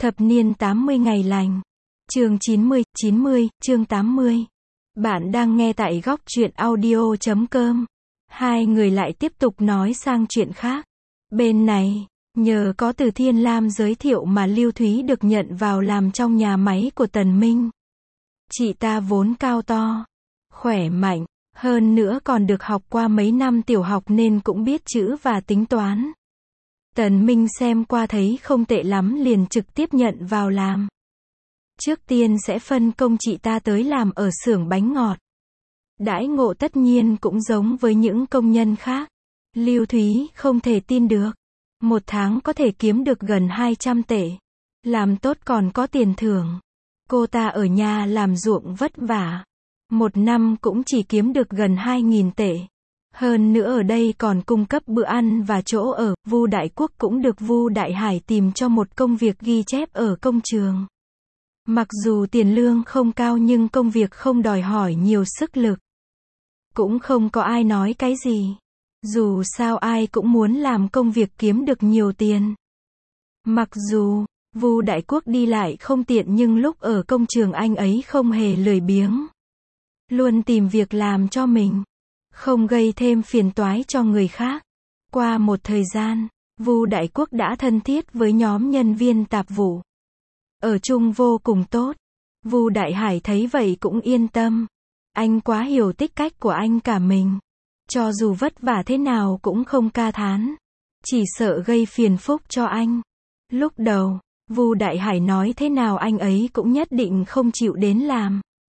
Thập niên 80 ngày lành. Chương 90, chương 80. Bạn đang nghe tại góc truyện audio.com. Hai người lại tiếp tục nói sang chuyện khác. Bên này, nhờ có Từ Thiên Lam giới thiệu mà Lưu Thúy được nhận vào làm trong nhà máy của Tần Minh. Chị ta vốn cao to, khỏe mạnh, hơn nữa còn được học qua mấy năm tiểu học nên cũng biết chữ và tính toán. Tần Minh xem qua thấy không tệ lắm liền trực tiếp nhận vào làm. Trước tiên sẽ phân công chị ta tới làm ở xưởng bánh ngọt. Đãi ngộ tất nhiên cũng giống với những công nhân khác. Lưu Thúy không thể tin được. Một tháng có thể kiếm được gần 200 tệ. Làm tốt còn có tiền thưởng. Cô ta ở nhà làm ruộng vất vả. Một năm cũng chỉ kiếm được gần 2.000 tệ. Hơn nữa ở đây còn cung cấp bữa ăn và chỗ ở. Vu Đại Quốc cũng được Vu Đại Hải tìm cho một công việc ghi chép ở công trường. Mặc dù tiền lương không cao nhưng công việc không đòi hỏi nhiều sức lực. Cũng không có ai nói cái gì. Dù sao ai cũng muốn làm công việc kiếm được nhiều tiền. Mặc dù Vu Đại Quốc đi lại không tiện nhưng lúc ở công trường anh ấy không hề lười biếng. Luôn tìm việc làm cho mình. Không gây thêm phiền toái cho người khác. Qua một thời gian, Vu Đại Quốc đã thân thiết với nhóm nhân viên tạp vụ. Ở chung vô cùng tốt. Vu Đại Hải thấy vậy cũng yên tâm. Anh quá hiểu tính cách của anh cả mình. Cho dù vất vả thế nào cũng không ca thán. Chỉ sợ gây phiền phức cho anh. Lúc đầu, Vu Đại Hải nói thế nào anh ấy cũng nhất định không chịu đến làm.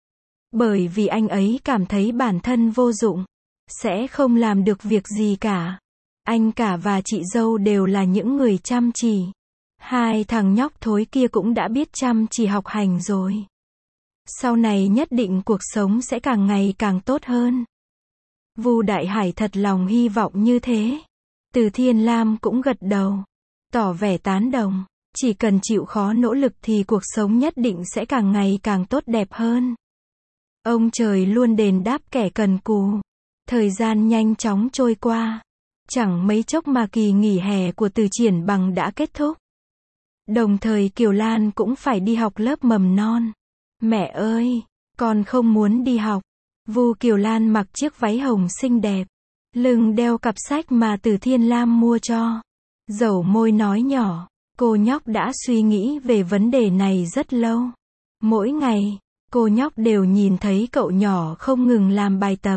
Bởi vì anh ấy cảm thấy bản thân vô dụng. Sẽ không làm được việc gì cả. Anh cả và chị dâu đều là những người chăm chỉ. Hai thằng nhóc thối kia cũng đã biết chăm chỉ học hành rồi. Sau này nhất định cuộc sống sẽ càng ngày càng tốt hơn. Vu Đại Hải thật lòng hy vọng như thế. Từ Thiên Lam cũng gật đầu. Tỏ vẻ tán đồng. Chỉ cần chịu khó nỗ lực thì cuộc sống nhất định sẽ càng ngày càng tốt đẹp hơn. Ông trời luôn đền đáp kẻ cần cù. Thời gian nhanh chóng trôi qua. Chẳng mấy chốc mà kỳ nghỉ hè của Từ Triển Bằng đã kết thúc. Đồng thời Kiều Lan cũng phải đi học lớp mầm non. Mẹ ơi, con không muốn đi học. Vu Kiều Lan mặc chiếc váy hồng xinh đẹp. Lưng đeo cặp sách mà Từ Thiên Lam mua cho. Dẩu môi nói nhỏ. Cô nhóc đã suy nghĩ về vấn đề này rất lâu. Mỗi ngày, cô nhóc đều nhìn thấy cậu nhỏ không ngừng làm bài tập.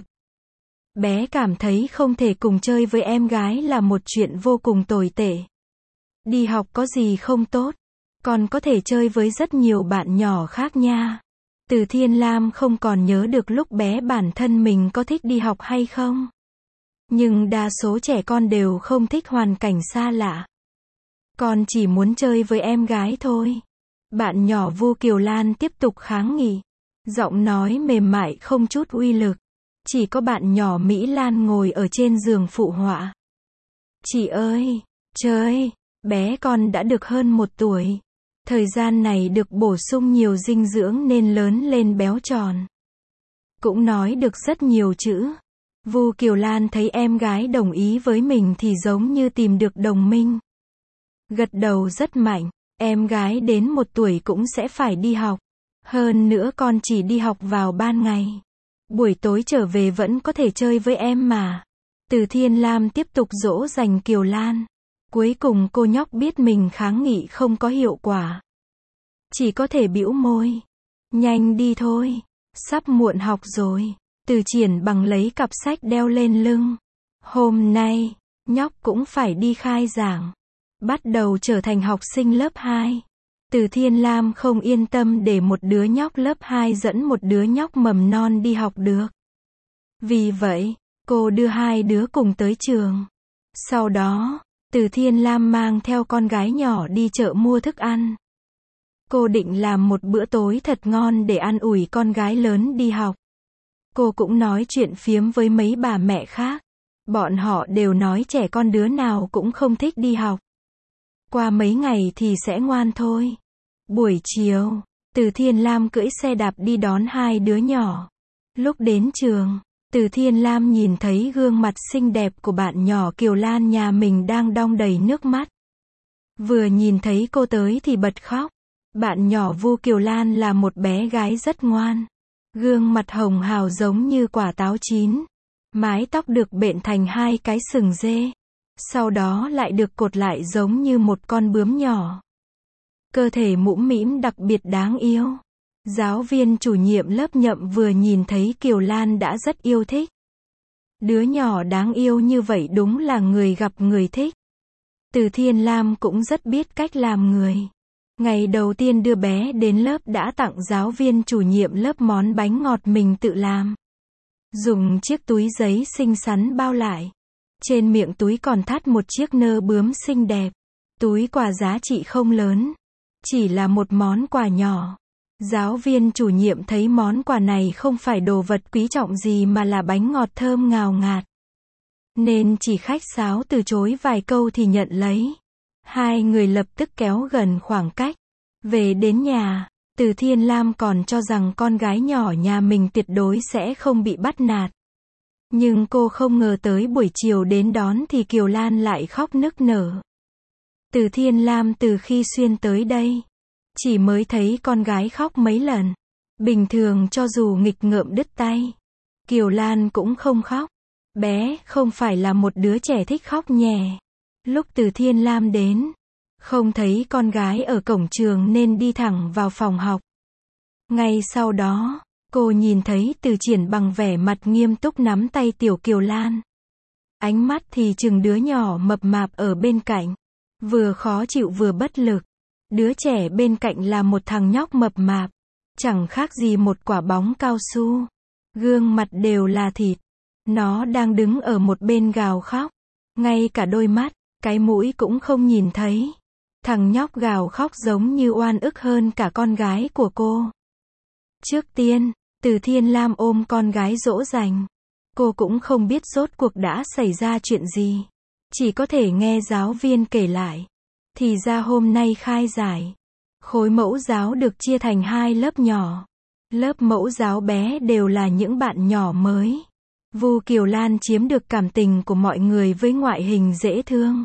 Bé cảm thấy không thể cùng chơi với em gái là một chuyện vô cùng tồi tệ. Đi học có gì không tốt, còn có thể chơi với rất nhiều bạn nhỏ khác nha. Từ Thiên Lam không còn nhớ được lúc bé bản thân mình có thích đi học hay không. Nhưng đa số trẻ con đều không thích hoàn cảnh xa lạ. Con chỉ muốn chơi với em gái thôi. Bạn nhỏ Vu Kiều Lan tiếp tục kháng nghị. Giọng nói mềm mại không chút uy lực. Chỉ có bạn nhỏ Mỹ Lan ngồi ở trên giường phụ họa. Chị ơi, trời, bé con đã được hơn 1 tuổi. Thời gian này được bổ sung nhiều dinh dưỡng nên lớn lên béo tròn. Cũng nói được rất nhiều chữ. Vu Kiều Lan thấy em gái đồng ý với mình thì giống như tìm được đồng minh. Gật đầu rất mạnh, em gái đến 1 tuổi cũng sẽ phải đi học. Hơn nữa con chỉ đi học vào ban ngày. Buổi tối trở về vẫn có thể chơi với em mà. Từ Thiên Lam tiếp tục dỗ dành Kiều Lan. Cuối cùng cô nhóc biết mình kháng nghị không có hiệu quả. Chỉ có thể bĩu môi. Nhanh đi thôi. Sắp muộn học rồi. Từ Triển Bằng lấy cặp sách đeo lên lưng. Hôm nay, nhóc cũng phải đi khai giảng. Bắt đầu trở thành học sinh lớp 2. Từ Thiên Lam không yên tâm để một đứa nhóc lớp 2 dẫn một đứa nhóc mầm non đi học được. Vì vậy, cô đưa hai đứa cùng tới trường. Sau đó, Từ Thiên Lam mang theo con gái nhỏ đi chợ mua thức ăn. Cô định làm một bữa tối thật ngon để an ủi con gái lớn đi học. Cô cũng nói chuyện phiếm với mấy bà mẹ khác. Bọn họ đều nói trẻ con đứa nào cũng không thích đi học. Qua mấy ngày thì sẽ ngoan thôi. Buổi chiều, Từ Thiên Lam cưỡi xe đạp đi đón hai đứa nhỏ. Lúc đến trường, Từ Thiên Lam nhìn thấy gương mặt xinh đẹp của bạn nhỏ Kiều Lan nhà mình đang đong đầy nước mắt. Vừa nhìn thấy cô tới thì bật khóc. Bạn nhỏ Vu Kiều Lan là một bé gái rất ngoan. Gương mặt hồng hào giống như quả táo chín. Mái tóc được bện thành hai cái sừng dê. Sau đó lại được cột lại giống như một con bướm nhỏ. Cơ thể mũm mĩm đặc biệt đáng yêu. Giáo viên chủ nhiệm lớp Nhậm vừa nhìn thấy Kiều Lan đã rất yêu thích. Đứa nhỏ đáng yêu như vậy đúng là người gặp người thích. Từ Thiên Lam cũng rất biết cách làm người. Ngày đầu tiên đưa bé đến lớp đã tặng giáo viên chủ nhiệm lớp món bánh ngọt mình tự làm. Dùng chiếc túi giấy xinh xắn bao lại. Trên miệng túi còn thắt một chiếc nơ bướm xinh đẹp. Túi quà giá trị không lớn. Chỉ là một món quà nhỏ. Giáo viên chủ nhiệm thấy món quà này không phải đồ vật quý trọng gì mà là bánh ngọt thơm ngào ngạt. Nên chỉ khách sáo từ chối vài câu thì nhận lấy. Hai người lập tức kéo gần khoảng cách. Về đến nhà, Từ Thiên Lam còn cho rằng con gái nhỏ nhà mình tuyệt đối sẽ không bị bắt nạt. Nhưng cô không ngờ tới buổi chiều đến đón thì Kiều Lan lại khóc nức nở. Từ Thiên Lam từ khi xuyên tới đây, chỉ mới thấy con gái khóc mấy lần. Bình thường cho dù nghịch ngợm đứt tay, Kiều Lan cũng không khóc. Bé không phải là một đứa trẻ thích khóc nhè. Lúc Từ Thiên Lam đến, không thấy con gái ở cổng trường nên đi thẳng vào phòng học. Ngay sau đó, cô nhìn thấy Từ Triển bằng vẻ mặt nghiêm túc nắm tay tiểu Kiều Lan. Ánh mắt thì chừng đứa nhỏ mập mạp ở bên cạnh. Vừa khó chịu vừa bất lực. Đứa trẻ bên cạnh là một thằng nhóc mập mạp. Chẳng khác gì một quả bóng cao su. Gương mặt đều là thịt. Nó đang đứng ở một bên gào khóc. Ngay cả đôi mắt, cái mũi cũng không nhìn thấy. Thằng nhóc gào khóc giống như oan ức hơn cả con gái của cô. Trước tiên, Từ Thiên Lam ôm con gái dỗ dành. Cô cũng không biết rốt cuộc đã xảy ra chuyện gì. Chỉ có thể nghe giáo viên kể lại. Thì ra hôm nay khai giải. Khối mẫu giáo được chia thành hai lớp nhỏ. Lớp mẫu giáo bé đều là những bạn nhỏ mới. Vu Kiều Lan chiếm được cảm tình của mọi người với ngoại hình dễ thương,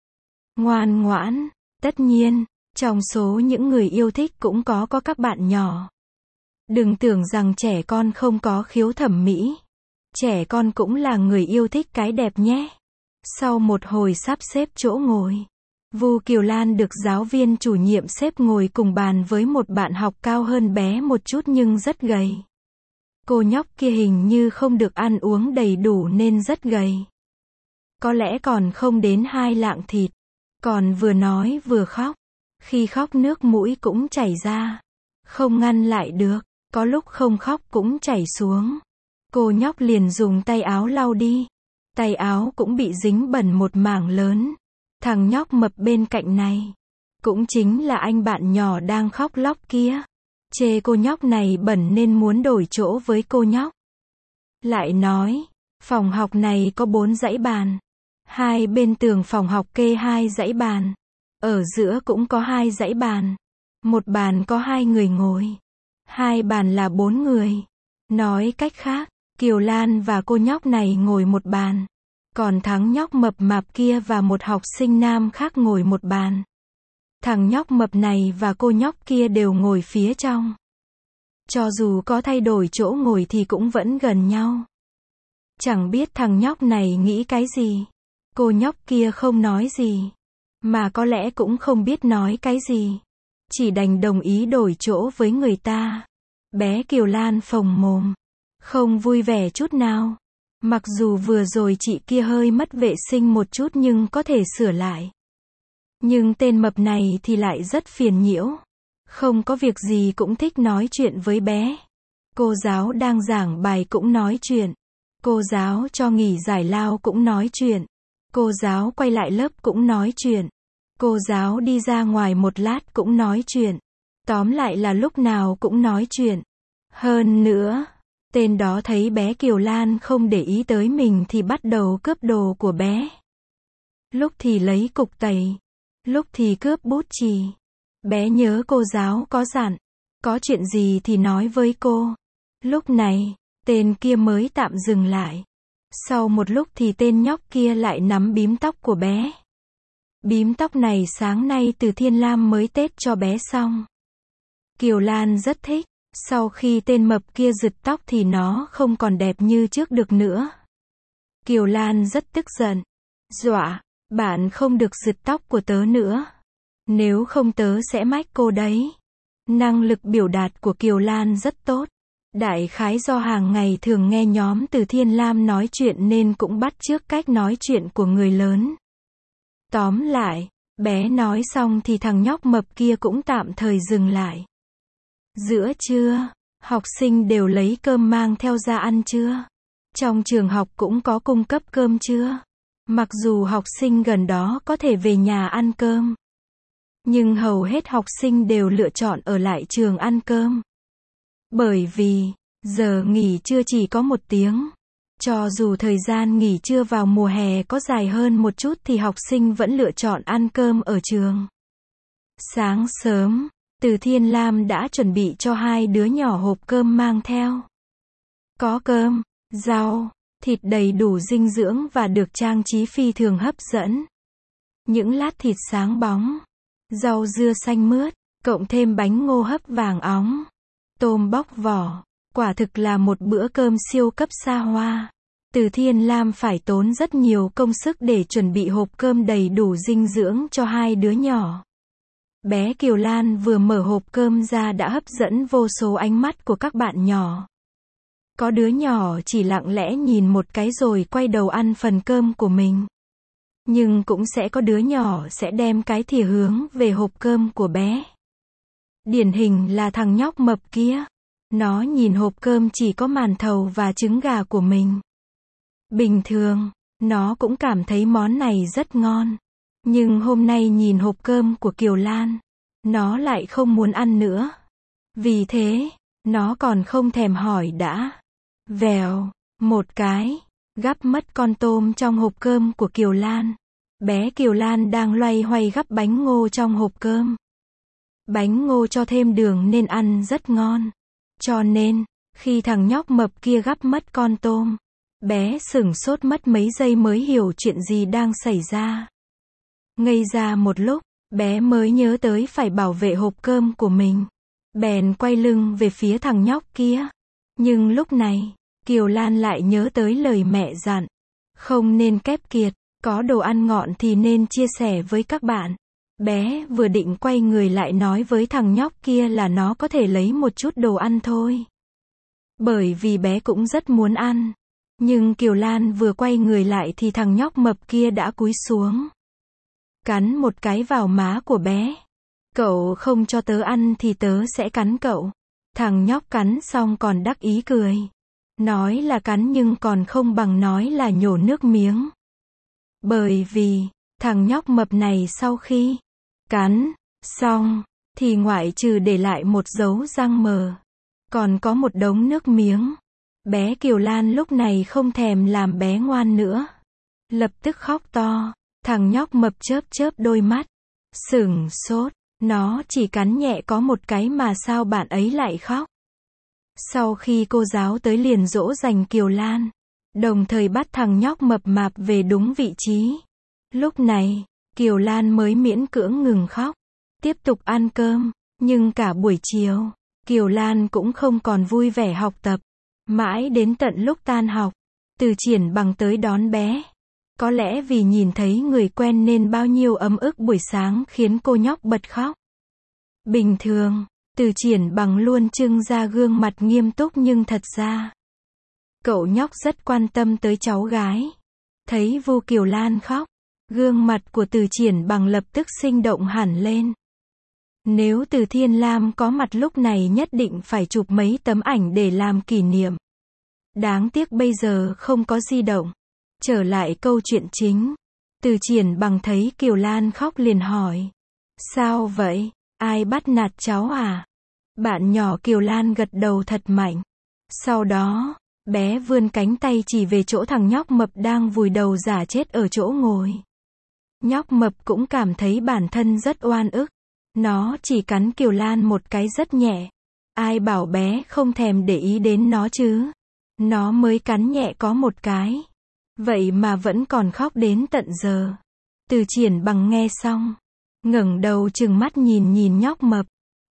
ngoan ngoãn. Tất nhiên, trong số những người yêu thích cũng có các bạn nhỏ. Đừng tưởng rằng trẻ con không có khiếu thẩm mỹ. Trẻ con cũng là người yêu thích cái đẹp nhé. Sau một hồi sắp xếp chỗ ngồi, Vu Kiều Lan được giáo viên chủ nhiệm xếp ngồi cùng bàn với một bạn học cao hơn bé một chút nhưng rất gầy. Cô nhóc kia hình như không được ăn uống đầy đủ nên rất gầy. Có lẽ còn không đến 2 lạng thịt. Còn vừa nói vừa khóc. Khi khóc nước mũi cũng chảy ra. Không ngăn lại được. Có lúc không khóc cũng chảy xuống. Cô nhóc liền dùng tay áo lau đi. Tay áo cũng bị dính bẩn một mảng lớn. Thằng nhóc mập bên cạnh này, cũng chính là anh bạn nhỏ đang khóc lóc kia. Chê cô nhóc này bẩn nên muốn đổi chỗ với cô nhóc. Lại nói, phòng học này có 4 dãy bàn. Hai bên tường phòng học kê 2 dãy bàn. Ở giữa cũng có 2 dãy bàn. Một bàn có 2 người ngồi. 2 bàn là 4 người. Nói cách khác, Kiều Lan và cô nhóc này ngồi một bàn. Còn thằng nhóc mập mạp kia và một học sinh nam khác ngồi một bàn. Thằng nhóc mập này và cô nhóc kia đều ngồi phía trong. Cho dù có thay đổi chỗ ngồi thì cũng vẫn gần nhau. Chẳng biết thằng nhóc này nghĩ cái gì. Cô nhóc kia không nói gì. Mà có lẽ cũng không biết nói cái gì. Chỉ đành đồng ý đổi chỗ với người ta. Bé Kiều Lan phồng mồm. Không vui vẻ chút nào. Mặc dù vừa rồi chị kia hơi mất vệ sinh một chút nhưng có thể sửa lại. Nhưng tên mập này thì lại rất phiền nhiễu. Không có việc gì cũng thích nói chuyện với bé. Cô giáo đang giảng bài cũng nói chuyện. Cô giáo cho nghỉ giải lao cũng nói chuyện. Cô giáo quay lại lớp cũng nói chuyện. Cô giáo đi ra ngoài một lát cũng nói chuyện. Tóm lại là lúc nào cũng nói chuyện. Hơn nữa, tên đó thấy bé Kiều Lan không để ý tới mình thì bắt đầu cướp đồ của bé. Lúc thì lấy cục tẩy. Lúc thì cướp bút chì. Bé nhớ cô giáo có dặn. Có chuyện gì thì nói với cô. Lúc này, tên kia mới tạm dừng lại. Sau một lúc thì tên nhóc kia lại nắm bím tóc của bé. Bím tóc này sáng nay Từ Thiên Lam mới tết cho bé xong. Kiều Lan rất thích. Sau khi tên mập kia rực tóc thì nó không còn đẹp như trước được nữa. Kiều Lan rất tức giận. Dọa, bạn không được rực tóc của tớ nữa. Nếu không tớ sẽ mách cô đấy. Năng lực biểu đạt của Kiều Lan rất tốt. Đại khái do hàng ngày thường nghe nhóm Từ Thiên Lam nói chuyện nên cũng bắt chước cách nói chuyện của người lớn. Tóm lại, bé nói xong thì thằng nhóc mập kia cũng tạm thời dừng lại. Giữa trưa, học sinh đều lấy cơm mang theo ra ăn trưa. Trong trường học cũng có cung cấp cơm trưa. Mặc dù học sinh gần đó có thể về nhà ăn cơm, nhưng hầu hết học sinh đều lựa chọn ở lại trường ăn cơm. Bởi vì, giờ nghỉ trưa chỉ có 1 tiếng. Cho dù thời gian nghỉ trưa vào mùa hè có dài hơn một chút thì học sinh vẫn lựa chọn ăn cơm ở trường. Sáng sớm, Từ Thiên Lam đã chuẩn bị cho 2 đứa nhỏ hộp cơm mang theo. Có cơm, rau, thịt đầy đủ dinh dưỡng và được trang trí phi thường hấp dẫn. Những lát thịt sáng bóng, rau dưa xanh mướt, cộng thêm bánh ngô hấp vàng óng, tôm bóc vỏ. Quả thực là một bữa cơm siêu cấp xa hoa. Từ Thiên Lam phải tốn rất nhiều công sức để chuẩn bị hộp cơm đầy đủ dinh dưỡng cho 2 đứa nhỏ. Bé Kiều Lan vừa mở hộp cơm ra đã hấp dẫn vô số ánh mắt của các bạn nhỏ. Có đứa nhỏ chỉ lặng lẽ nhìn một cái rồi quay đầu ăn phần cơm của mình. Nhưng cũng sẽ có đứa nhỏ sẽ đem cái thìa hướng về hộp cơm của bé. Điển hình là thằng nhóc mập kia. Nó nhìn hộp cơm chỉ có màn thầu và trứng gà của mình. Bình thường, nó cũng cảm thấy món này rất ngon. Nhưng hôm nay nhìn hộp cơm của Kiều Lan, nó lại không muốn ăn nữa. Vì thế, nó còn không thèm hỏi đã. Vèo, một cái, gắp mất con tôm trong hộp cơm của Kiều Lan. Bé Kiều Lan đang loay hoay gắp bánh ngô trong hộp cơm. Bánh ngô cho thêm đường nên ăn rất ngon. Cho nên, khi thằng nhóc mập kia gắp mất con tôm, bé sửng sốt mất mấy giây mới hiểu chuyện gì đang xảy ra. Ngây ra một lúc, bé mới nhớ tới phải bảo vệ hộp cơm của mình. Bèn quay lưng về phía thằng nhóc kia. Nhưng lúc này, Kiều Lan lại nhớ tới lời mẹ dặn. Không nên kép kiệt, có đồ ăn ngọn thì nên chia sẻ với các bạn. Bé vừa định quay người lại nói với thằng nhóc kia là nó có thể lấy một chút đồ ăn thôi. Bởi vì bé cũng rất muốn ăn. Nhưng Kiều Lan vừa quay người lại thì thằng nhóc mập kia đã cúi xuống. Cắn một cái vào má của bé. Cậu không cho tớ ăn thì tớ sẽ cắn cậu. Thằng nhóc cắn xong còn đắc ý cười. Nói là cắn nhưng còn không bằng nói là nhổ nước miếng. Bởi vì, thằng nhóc mập này sau khi cắn xong, thì ngoại trừ để lại một dấu răng mờ, còn có một đống nước miếng. Bé Kiều Lan lúc này không thèm làm bé ngoan nữa. Lập tức khóc to. Thằng nhóc mập chớp chớp đôi mắt. Sửng sốt. Nó chỉ cắn nhẹ có một cái mà sao bạn ấy lại khóc. Sau khi cô giáo tới liền dỗ dành Kiều Lan, đồng thời bắt thằng nhóc mập mạp về đúng vị trí. Lúc này, Kiều Lan mới miễn cưỡng ngừng khóc, tiếp tục ăn cơm. Nhưng cả buổi chiều, Kiều Lan cũng không còn vui vẻ học tập. Mãi đến tận lúc tan học, Từ Triển Bằng tới đón bé. Có lẽ vì nhìn thấy người quen nên bao nhiêu ấm ức buổi sáng khiến cô nhóc bật khóc. Bình thường, Từ Triển Bằng luôn trưng ra gương mặt nghiêm túc nhưng thật ra, cậu nhóc rất quan tâm tới cháu gái. Thấy Vu Kiều Lan khóc, gương mặt của Từ Triển Bằng lập tức sinh động hẳn lên. Nếu Từ Thiên Lam có mặt lúc này nhất định phải chụp mấy tấm ảnh để làm kỷ niệm. Đáng tiếc bây giờ không có di động. Trở lại câu chuyện chính. Từ Triển Bằng thấy Kiều Lan khóc liền hỏi. Sao vậy? Ai bắt nạt cháu à? Bạn nhỏ Kiều Lan gật đầu thật mạnh. Sau đó, bé vươn cánh tay chỉ về chỗ thằng nhóc mập đang vùi đầu giả chết ở chỗ ngồi. Nhóc mập cũng cảm thấy bản thân rất oan ức. Nó chỉ cắn Kiều Lan một cái rất nhẹ. Ai bảo bé không thèm để ý đến nó chứ? Nó mới cắn nhẹ có một cái. Vậy mà vẫn còn khóc đến tận giờ. Từ Triển Bằng nghe xong, ngẩng đầu trừng mắt nhìn nhóc mập.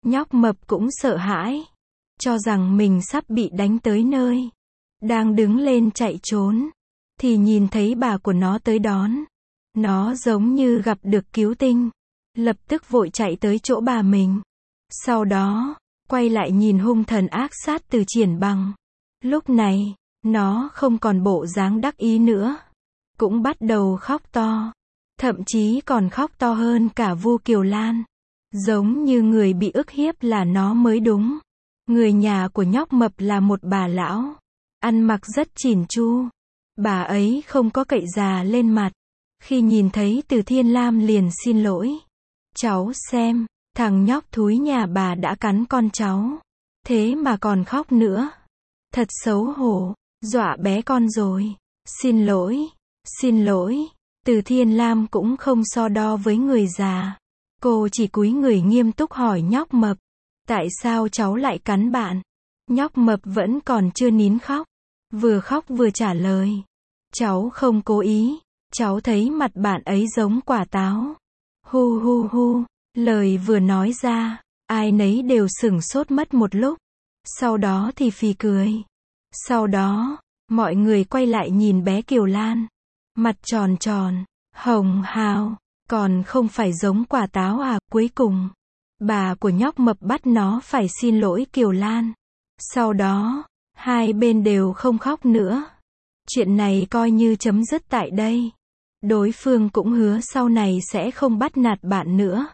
Nhóc mập cũng sợ hãi, cho rằng mình sắp bị đánh tới nơi. Đang đứng lên chạy trốn, thì nhìn thấy bà của nó tới đón. Nó giống như gặp được cứu tinh, lập tức vội chạy tới chỗ bà mình. Sau đó, quay lại nhìn hung thần ác sát Từ Triển Bằng. Lúc này, nó không còn bộ dáng đắc ý nữa, cũng bắt đầu khóc to. Thậm chí còn khóc to hơn cả Vu Kiều Lan. Giống như người bị ức hiếp là nó mới đúng. Người nhà của nhóc mập là một bà lão, ăn mặc rất chỉn chu. Bà ấy không có cậy già lên mặt. Khi nhìn thấy Từ Thiên Lam liền xin lỗi. Cháu xem, thằng nhóc thúi nhà bà đã cắn con cháu. Thế mà còn khóc nữa. Thật xấu hổ, dọa bé con rồi. Xin lỗi, xin lỗi. Từ Thiên Lam cũng không so đo với người già. Cô chỉ cúi người nghiêm túc hỏi nhóc mập. Tại sao cháu lại cắn bạn? Nhóc mập vẫn còn chưa nín khóc. Vừa khóc vừa trả lời. Cháu không cố ý. Cháu thấy mặt bạn ấy giống quả táo. Hu hu hu. Lời vừa nói ra, ai nấy đều sửng sốt mất một lúc. Sau đó thì phì cười. Sau đó, mọi người quay lại nhìn bé Kiều Lan. Mặt tròn tròn, hồng hào, còn không phải giống quả táo à. Cuối cùng, bà của nhóc mập bắt nó phải xin lỗi Kiều Lan. Sau đó, hai bên đều không khóc nữa. Chuyện này coi như chấm dứt tại đây. Đối phương cũng hứa sau này sẽ không bắt nạt bạn nữa.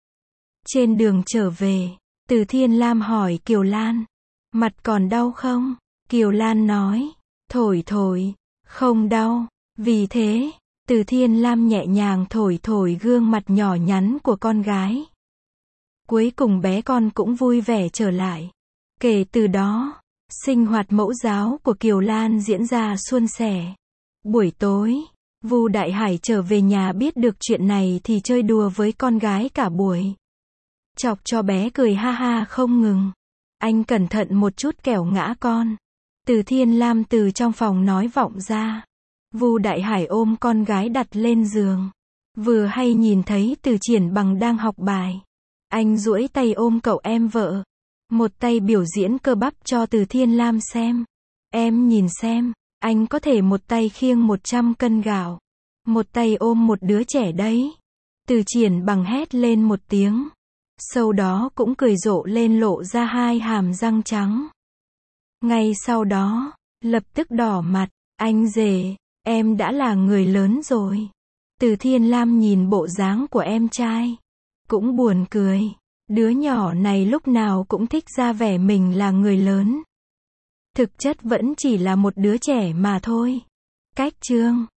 Trên đường trở về, Từ Thiên Lam hỏi Kiều Lan, mặt còn đau không? Kiều Lan nói, thổi thổi, không đau. Vì thế, Từ Thiên Lam nhẹ nhàng thổi thổi gương mặt nhỏ nhắn của con gái. Cuối cùng bé con cũng vui vẻ trở lại. Kể từ đó, sinh hoạt mẫu giáo của Kiều Lan diễn ra suôn sẻ. Buổi tối, Vu Đại Hải trở về nhà biết được chuyện này thì chơi đùa với con gái cả buổi. Chọc cho bé cười ha ha không ngừng. Anh cẩn thận một chút kẻo ngã con. Từ Thiên Lam từ trong phòng nói vọng ra. Vu Đại Hải ôm con gái đặt lên giường. Vừa hay nhìn thấy Từ Triển Bằng đang học bài. Anh duỗi tay ôm cậu em vợ. Một tay biểu diễn cơ bắp cho Từ Thiên Lam xem. Em nhìn xem, anh có thể một tay khiêng 100 cân gạo. Một tay ôm một đứa trẻ đấy. Từ Triển Bằng hét lên một tiếng. Sau đó cũng cười rộ lên lộ ra hai hàm răng trắng. Ngay sau đó, lập tức đỏ mặt. Anh rể, em đã là người lớn rồi. Từ Thiên Lam nhìn bộ dáng của em trai. Cũng buồn cười. Đứa nhỏ này lúc nào cũng thích ra vẻ mình là người lớn. Thực chất vẫn chỉ là một đứa trẻ mà thôi. Cách chương